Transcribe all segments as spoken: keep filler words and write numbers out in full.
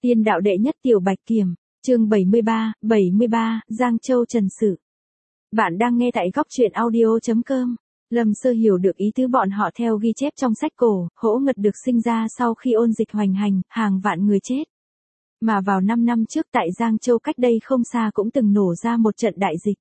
Tiên đạo đệ nhất tiểu bạch kiểm, chương bảy mươi ba, bảy mươi ba, Giang Châu Trần Sự. Bạn đang nghe tại góc truyện audio chấm com. Lâm Sơ hiểu được ý tứ bọn họ theo ghi chép trong sách cổ, Hỗ Ngật được sinh ra sau khi ôn dịch hoành hành, hàng vạn người chết. Mà vào năm năm trước tại Giang Châu cách đây không xa cũng từng nổ ra một trận đại dịch.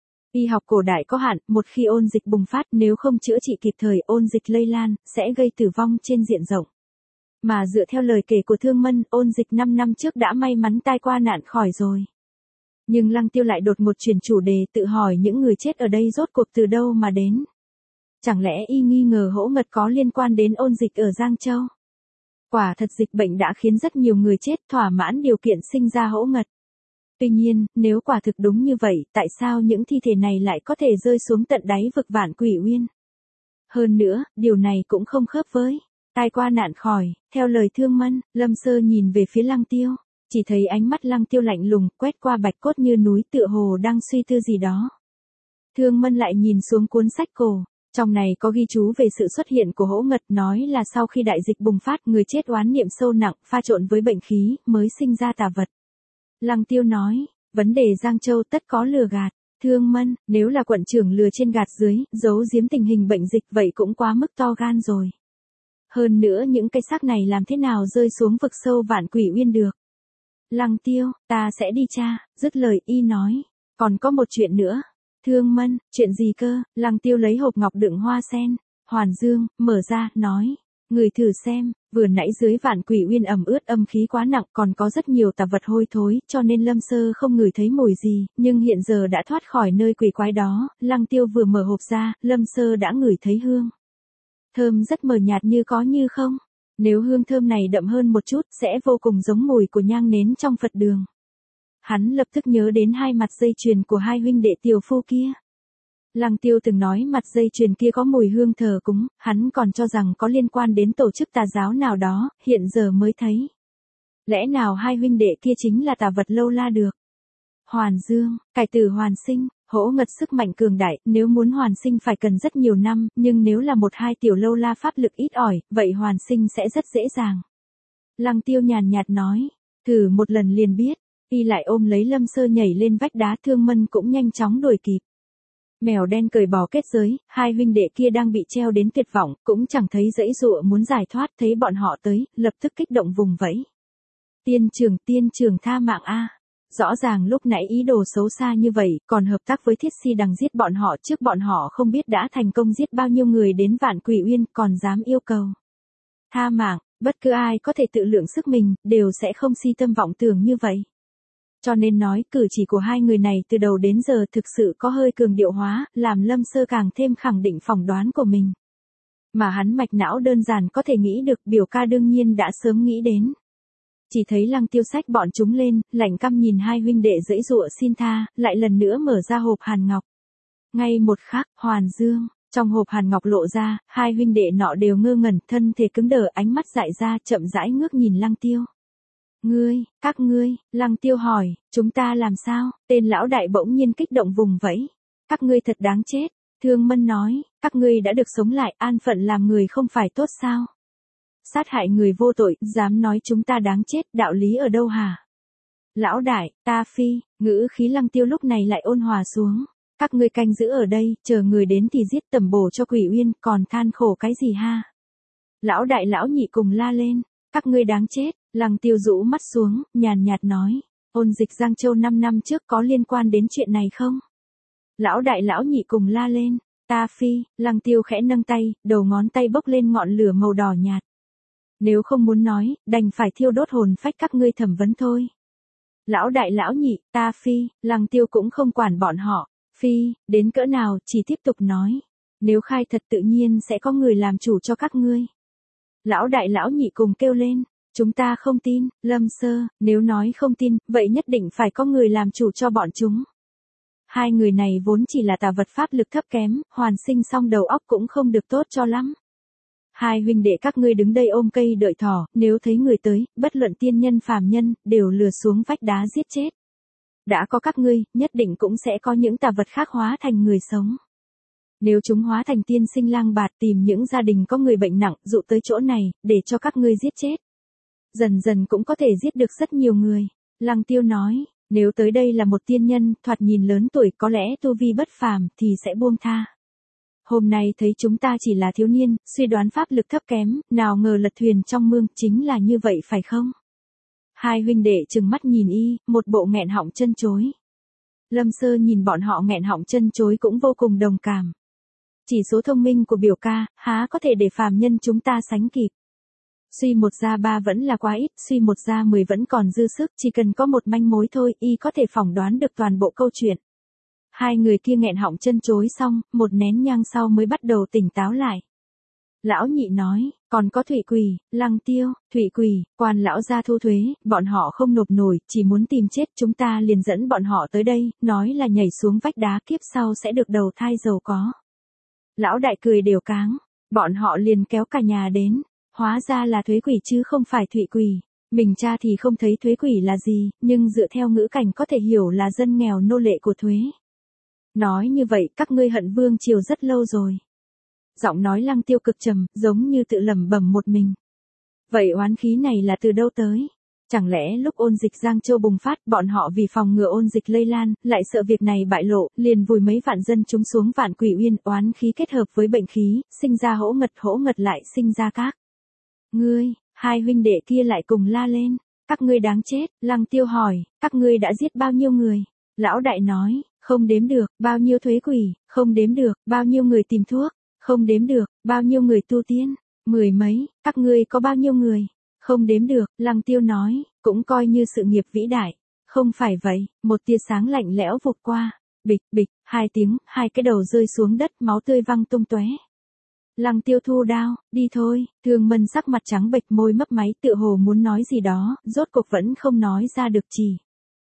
Y học cổ đại có hạn, một khi ôn dịch bùng phát nếu không chữa trị kịp thời ôn dịch lây lan, sẽ gây tử vong trên diện rộng. Mà dựa theo lời kể của Thương Mân, ôn dịch năm năm trước đã may mắn tai qua nạn khỏi rồi. Nhưng Lăng Tiêu lại đột ngột chuyển chủ đề tự hỏi những người chết ở đây rốt cuộc từ đâu mà đến. Chẳng lẽ y nghi ngờ Hỗ Ngật có liên quan đến ôn dịch ở Giang Châu? Quả thật dịch bệnh đã khiến rất nhiều người chết thỏa mãn điều kiện sinh ra Hỗ Ngật. Tuy nhiên, nếu quả thực đúng như vậy, tại sao những thi thể này lại có thể rơi xuống tận đáy vực Vạn Quỷ Uyên? Hơn nữa, điều này cũng không khớp với tai qua nạn khỏi, theo lời Thương Mân. Lâm Sơ nhìn về phía Lăng Tiêu, chỉ thấy ánh mắt Lăng Tiêu lạnh lùng, quét qua bạch cốt như núi tựa hồ đang suy tư gì đó. Thương Mân lại nhìn xuống cuốn sách cổ, trong này có ghi chú về sự xuất hiện của Hỗ Ngật, nói là sau khi đại dịch bùng phát người chết oán niệm sâu nặng, pha trộn với bệnh khí, mới sinh ra tà vật. Lăng Tiêu nói, vấn đề Giang Châu tất có lừa gạt. Thương Mân, nếu là quận trưởng lừa trên gạt dưới, giấu giếm tình hình bệnh dịch vậy cũng quá mức to gan rồi. Hơn nữa những cái xác này làm thế nào rơi xuống vực sâu Vạn Quỷ Uyên được? Lăng Tiêu, ta sẽ đi tra, dứt lời y nói. Còn có một chuyện nữa. Thương Mân, chuyện gì cơ? Lăng Tiêu lấy hộp ngọc đựng hoa sen, hoàn dương, mở ra, nói. Người thử xem, vừa nãy dưới Vạn Quỷ Uyên ẩm ướt âm khí quá nặng, còn có rất nhiều tà vật hôi thối, cho nên Lâm Sơ không ngửi thấy mùi gì, nhưng hiện giờ đã thoát khỏi nơi quỷ quái đó. Lăng Tiêu vừa mở hộp ra, Lâm Sơ đã ngửi thấy hương thơm rất mờ nhạt như có như không. Nếu hương thơm này đậm hơn một chút, sẽ vô cùng giống mùi của nhang nến trong Phật đường. Hắn lập tức nhớ đến hai mặt dây chuyền của hai huynh đệ tiểu phu kia. Lăng Tiêu từng nói mặt dây chuyền kia có mùi hương thờ cúng, hắn còn cho rằng có liên quan đến tổ chức tà giáo nào đó, hiện giờ mới thấy. Lẽ nào hai huynh đệ kia chính là tà vật lâu la được? Hoàn dương, cải tử hoàn sinh, Hỗ Ngật sức mạnh cường đại, nếu muốn hoàn sinh phải cần rất nhiều năm, nhưng nếu là một hai tiểu lâu la pháp lực ít ỏi, vậy hoàn sinh sẽ rất dễ dàng. Lăng Tiêu nhàn nhạt nói, thử một lần liền biết. Y lại ôm lấy Lâm Sơ nhảy lên vách đá. Thương Mân cũng nhanh chóng đuổi kịp. Mèo đen cởi bỏ kết giới, hai huynh đệ kia đang bị treo đến tuyệt vọng, cũng chẳng thấy dãy dụa muốn giải thoát, thấy bọn họ tới, lập tức kích động vùng vẫy. Tiên trưởng, tiên trưởng tha mạng a. Rõ ràng lúc nãy ý đồ xấu xa như vậy, còn hợp tác với Thiết Si Đằng giết bọn họ, trước bọn họ không biết đã thành công giết bao nhiêu người đến Vạn Quỷ Uyên, còn dám yêu cầu tha mạng. Bất cứ ai có thể tự lượng sức mình, đều sẽ không si tâm vọng tưởng như vậy. Cho nên nói cử chỉ của hai người này từ đầu đến giờ thực sự có hơi cường điệu hóa, làm Lâm Sơ càng thêm khẳng định phỏng đoán của mình. Mà hắn mạch não đơn giản có thể nghĩ được, biểu ca đương nhiên đã sớm nghĩ đến. Chỉ thấy Lăng Tiêu xách bọn chúng lên, lạnh căm nhìn hai huynh đệ giãy giụa xin tha, lại lần nữa mở ra hộp hàn ngọc. Ngay một khắc, hoàn dương, trong hộp hàn ngọc lộ ra, hai huynh đệ nọ đều ngơ ngẩn, thân thể cứng đờ, ánh mắt dại ra, chậm rãi ngước nhìn Lăng Tiêu. Ngươi, các ngươi, Lăng Tiêu hỏi, chúng ta làm sao? Tên lão đại bỗng nhiên kích động vùng vẫy. Các ngươi thật đáng chết. Thương Mân nói, các ngươi đã được sống lại, an phận làm người không phải tốt sao? Sát hại người vô tội, dám nói chúng ta đáng chết, đạo lý ở đâu hả? Lão đại, ta phi, ngữ khí Lăng Tiêu lúc này lại ôn hòa xuống. Các ngươi canh giữ ở đây, chờ người đến thì giết tẩm bổ cho Quỷ Uyên, còn than khổ cái gì ha? Lão đại lão nhị cùng la lên, các ngươi đáng chết. Lăng Tiêu rũ mắt xuống, nhàn nhạt nói, ôn dịch Giang Châu năm năm trước có liên quan đến chuyện này không? Lão đại lão nhị cùng la lên, ta phi. Lăng Tiêu khẽ nâng tay, đầu ngón tay bốc lên ngọn lửa màu đỏ nhạt. Nếu không muốn nói, đành phải thiêu đốt hồn phách các ngươi thẩm vấn thôi. Lão đại lão nhị, ta phi. Lăng Tiêu cũng không quản bọn họ, phi, đến cỡ nào, chỉ tiếp tục nói. Nếu khai thật tự nhiên sẽ có người làm chủ cho các ngươi. Lão đại lão nhị cùng kêu lên. Chúng ta không tin. Lâm Sơ, nếu nói không tin, vậy nhất định phải có người làm chủ cho bọn chúng. Hai người này vốn chỉ là tà vật pháp lực thấp kém, hoàn sinh xong đầu óc cũng không được tốt cho lắm. Hai huynh đệ các ngươi đứng đây ôm cây đợi thỏ, nếu thấy người tới, bất luận tiên nhân phàm nhân, đều lừa xuống vách đá giết chết. Đã có các ngươi, nhất định cũng sẽ có những tà vật khác hóa thành người sống. Nếu chúng hóa thành tiên sinh lang bạt tìm những gia đình có người bệnh nặng, dụ tới chỗ này, để cho các ngươi giết chết. Dần dần cũng có thể giết được rất nhiều người. Lăng Tiêu nói, nếu tới đây là một tiên nhân, thoạt nhìn lớn tuổi có lẽ tu vi bất phàm thì sẽ buông tha. Hôm nay thấy chúng ta chỉ là thiếu niên, suy đoán pháp lực thấp kém, nào ngờ lật thuyền trong mương, chính là như vậy phải không? Hai huynh đệ trừng mắt nhìn y, một bộ nghẹn họng chân chối. Lâm Sơ nhìn bọn họ nghẹn họng chân chối cũng vô cùng đồng cảm. Chỉ số thông minh của biểu ca, há có thể để phàm nhân chúng ta sánh kịp. Suy một ra ba vẫn là quá ít, suy một ra mười vẫn còn dư sức, chỉ cần có một manh mối thôi, y có thể phỏng đoán được toàn bộ câu chuyện. Hai người kia nghẹn họng chân chối xong, một nén nhang sau mới bắt đầu tỉnh táo lại. Lão nhị nói, còn có Thụy Quỳ, Lăng Tiêu, Thụy Quỳ, quan lão gia thu thuế, bọn họ không nộp nổi, chỉ muốn tìm chết, chúng ta liền dẫn bọn họ tới đây, nói là nhảy xuống vách đá kiếp sau sẽ được đầu thai giàu có. Lão đại cười đều cáng, bọn họ liền kéo cả nhà đến, hóa ra là thuế quỷ chứ không phải Thụy Quỳ. Mình cha thì không thấy thuế quỷ là gì, nhưng dựa theo ngữ cảnh có thể hiểu là dân nghèo nô lệ của thuế. Nói như vậy các ngươi hận vương triều rất lâu rồi. Giọng nói Lăng Tiêu cực trầm, giống như tự lẩm bẩm một mình. Vậy oán khí này là từ đâu tới? Chẳng lẽ lúc ôn dịch Giang Châu bùng phát, bọn họ vì phòng ngừa ôn dịch lây lan, lại sợ việc này bại lộ, liền vùi mấy vạn dân chúng xuống Vạn Quỷ Uyên, oán khí kết hợp với bệnh khí, sinh ra hỗ ngật, hỗ ngật lại sinh ra các. Ngươi, hai huynh đệ kia lại cùng la lên, các ngươi đáng chết. Lăng Tiêu hỏi, các ngươi đã giết bao nhiêu người? Lão đại nói, không đếm được. Bao nhiêu thuế quỷ? Không đếm được. Bao nhiêu người tìm thuốc? Không đếm được. Bao nhiêu người tu tiên? Mười mấy. Các ngươi có bao nhiêu người? Không đếm được. Lăng Tiêu nói, cũng coi như sự nghiệp vĩ đại. Không phải vậy. Một tia sáng lạnh lẽo vụt qua. Bịch bịch, hai tiếng, hai cái đầu rơi xuống đất, máu tươi văng tung tóe. Lăng Tiêu thu đao, đi thôi. Thương Mân sắc mặt trắng bệch, môi mấp máy, tựa hồ muốn nói gì đó, rốt cuộc vẫn không nói ra được, chỉ.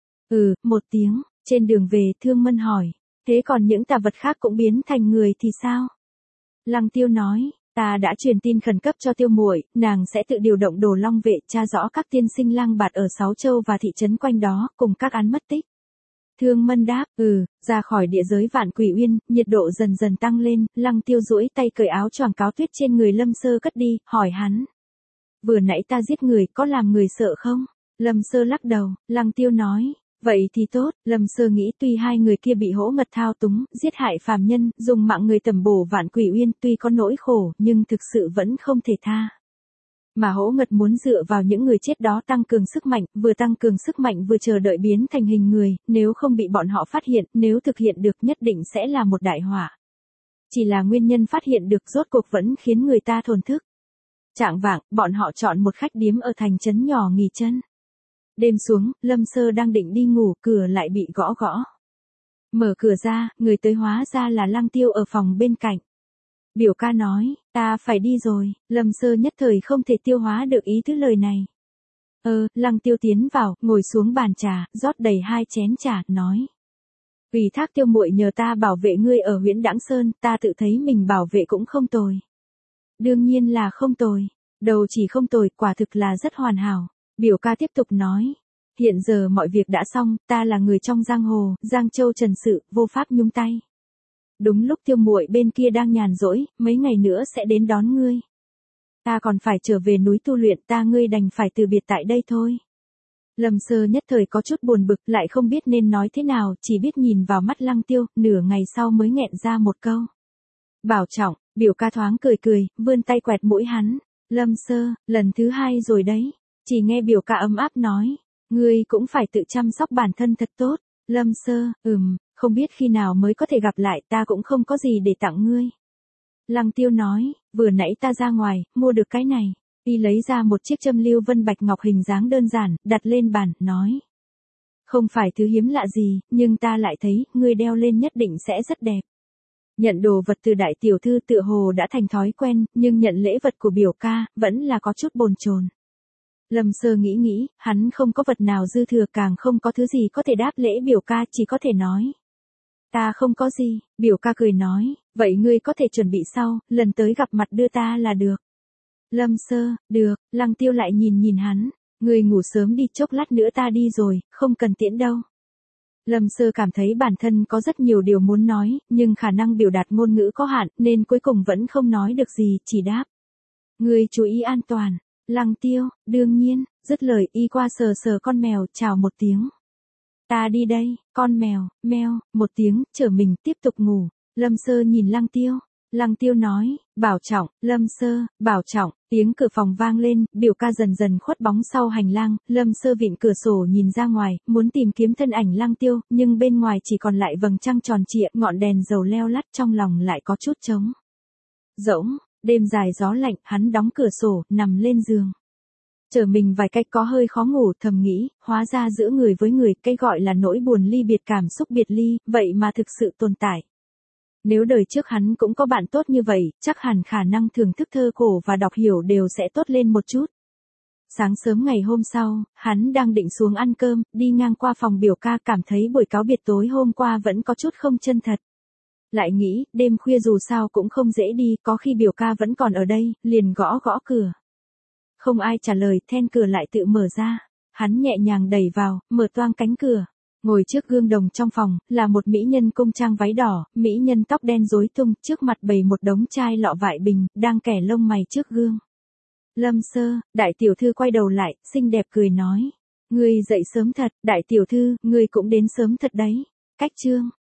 Ừ, một tiếng. Trên đường về, Thương Mân hỏi, thế còn những tà vật khác cũng biến thành người thì sao? Lăng Tiêu nói, ta đã truyền tin khẩn cấp cho Tiêu muội, nàng sẽ tự điều động Đồ Long vệ tra rõ các tiên sinh lang bạt ở Sáu Châu và thị trấn quanh đó, cùng các án mất tích. Thương Mân đáp, ừ, ra khỏi địa giới Vạn Quỷ Uyên, nhiệt độ dần dần tăng lên, Lăng Tiêu duỗi tay cởi áo choàng cáo tuyết trên người Lâm Sơ cất đi, hỏi hắn. Vừa nãy ta giết người, có làm người sợ không? Lâm Sơ lắc đầu, Lăng Tiêu nói. Vậy thì tốt, Lâm Sơ nghĩ tuy hai người kia bị hỗ ngật thao túng, giết hại phàm nhân, dùng mạng người tầm bổ Vạn Quỷ Uyên, tuy có nỗi khổ, nhưng thực sự vẫn không thể tha. Mà hỗ ngật muốn dựa vào những người chết đó tăng cường sức mạnh, vừa tăng cường sức mạnh vừa chờ đợi biến thành hình người, nếu không bị bọn họ phát hiện, nếu thực hiện được nhất định sẽ là một đại họa. Chỉ là nguyên nhân phát hiện được rốt cuộc vẫn khiến người ta thổn thức. Trạng vạng, bọn họ chọn một khách điếm ở thành trấn nhỏ nghỉ chân. Đêm xuống, Lâm Sơ đang định đi ngủ, cửa lại bị gõ gõ. Mở cửa ra, người tới hóa ra là Lăng Tiêu ở phòng bên cạnh. Biểu ca nói, ta phải đi rồi. Lâm Sơ nhất thời không thể tiêu hóa được ý tứ lời này. Ờ, Lăng Tiêu tiến vào, ngồi xuống bàn trà, rót đầy hai chén trà, nói. Vì thác Tiêu muội nhờ ta bảo vệ ngươi ở Huyễn Đãng Sơn, ta tự thấy mình bảo vệ cũng không tồi. Đương nhiên là không tồi. Đầu chỉ không tồi, quả thực là rất hoàn hảo. Biểu ca tiếp tục nói. Hiện giờ mọi việc đã xong, ta là người trong giang hồ, Giang Châu Trần sự, vô pháp nhúng tay. Đúng lúc Tiêu muội bên kia đang nhàn rỗi, mấy ngày nữa sẽ đến đón ngươi. Ta còn phải trở về núi tu luyện, ta ngươi đành phải từ biệt tại đây thôi. Lâm Sơ nhất thời có chút buồn bực, lại không biết nên nói thế nào, chỉ biết nhìn vào mắt Lăng Tiêu, nửa ngày sau mới nghẹn ra một câu. Bảo trọng. Biểu ca thoáng cười cười, vươn tay quẹt mũi hắn. Lâm Sơ, lần thứ hai rồi đấy. Chỉ nghe biểu ca ấm áp nói, ngươi cũng phải tự chăm sóc bản thân thật tốt. Lâm Sơ, ừm, không biết khi nào mới có thể gặp lại, ta cũng không có gì để tặng ngươi. Lăng Tiêu nói, vừa nãy ta ra ngoài, mua được cái này. Y lấy ra một chiếc châm lưu vân bạch ngọc hình dáng đơn giản, đặt lên bàn, nói. Không phải thứ hiếm lạ gì, nhưng ta lại thấy, ngươi đeo lên nhất định sẽ rất đẹp. Nhận đồ vật từ đại tiểu thư tựa hồ đã thành thói quen, nhưng nhận lễ vật của biểu ca, vẫn là có chút bồn chồn. Lâm Sơ nghĩ nghĩ, hắn không có vật nào dư thừa, càng không có thứ gì có thể đáp lễ biểu ca, chỉ có thể nói. Ta không có gì. Biểu ca cười nói, vậy ngươi có thể chuẩn bị sau, lần tới gặp mặt đưa ta là được. Lâm Sơ, được. Lăng Tiêu lại nhìn nhìn hắn, ngươi ngủ sớm đi, chốc lát nữa ta đi rồi, không cần tiễn đâu. Lâm Sơ cảm thấy bản thân có rất nhiều điều muốn nói, nhưng khả năng biểu đạt ngôn ngữ có hạn, nên cuối cùng vẫn không nói được gì, chỉ đáp. Ngươi chú ý an toàn. Lăng Tiêu, đương nhiên. Dứt lời y qua sờ sờ con mèo, chào một tiếng. Ta đi đây, con mèo, meo, một tiếng, trở mình tiếp tục ngủ. Lâm Sơ nhìn Lăng Tiêu. Lăng Tiêu nói, bảo trọng, Lâm Sơ, bảo trọng, tiếng cửa phòng vang lên, biểu ca dần dần khuất bóng sau hành lang, Lâm Sơ vịn cửa sổ nhìn ra ngoài, muốn tìm kiếm thân ảnh Lăng Tiêu, nhưng bên ngoài chỉ còn lại vầng trăng tròn trịa, ngọn đèn dầu leo lắt, trong lòng lại có chút trống rỗng. Đêm dài gió lạnh, hắn đóng cửa sổ, nằm lên giường. Trở mình vài cách có hơi khó ngủ, thầm nghĩ, hóa ra giữa người với người, cái gọi là nỗi buồn ly biệt, cảm xúc biệt ly, vậy mà thực sự tồn tại. Nếu đời trước hắn cũng có bạn tốt như vậy, chắc hẳn khả năng thưởng thức thơ cổ và đọc hiểu đều sẽ tốt lên một chút. Sáng sớm ngày hôm sau, hắn đang định xuống ăn cơm, đi ngang qua phòng biểu ca, cảm thấy buổi cáo biệt tối hôm qua vẫn có chút không chân thật. Lại nghĩ, đêm khuya dù sao cũng không dễ đi, có khi biểu ca vẫn còn ở đây, liền gõ gõ cửa. Không ai trả lời, then cửa lại tự mở ra. Hắn nhẹ nhàng đẩy vào, mở toang cánh cửa. Ngồi trước gương đồng trong phòng, là một mỹ nhân cung trang váy đỏ, mỹ nhân tóc đen rối tung, trước mặt bày một đống chai lọ vại bình, đang kẻ lông mày trước gương. Lâm Sơ, đại tiểu thư quay đầu lại, xinh đẹp cười nói. Ngươi dậy sớm thật, đại tiểu thư, ngươi cũng đến sớm thật đấy. Cách chương